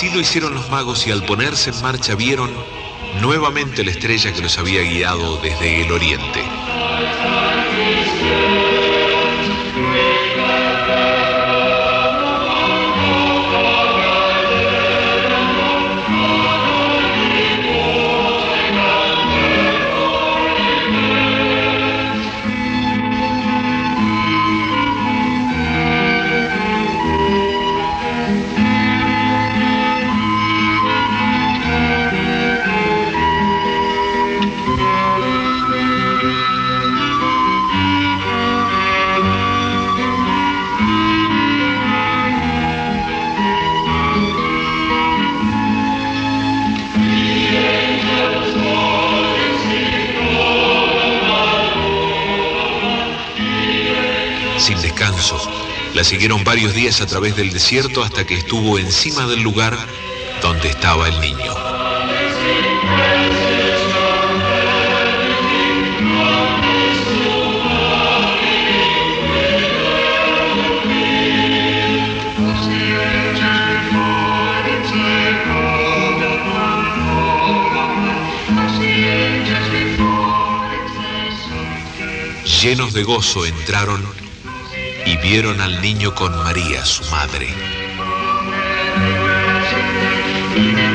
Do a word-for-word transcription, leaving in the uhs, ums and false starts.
Así lo hicieron los magos y al ponerse en marcha vieron nuevamente la estrella que los había guiado desde el oriente. Sin descanso, la siguieron varios días a través del desierto hasta que estuvo encima del lugar donde estaba el niño. Llenos de gozo entraron y vieron al niño con María, su madre.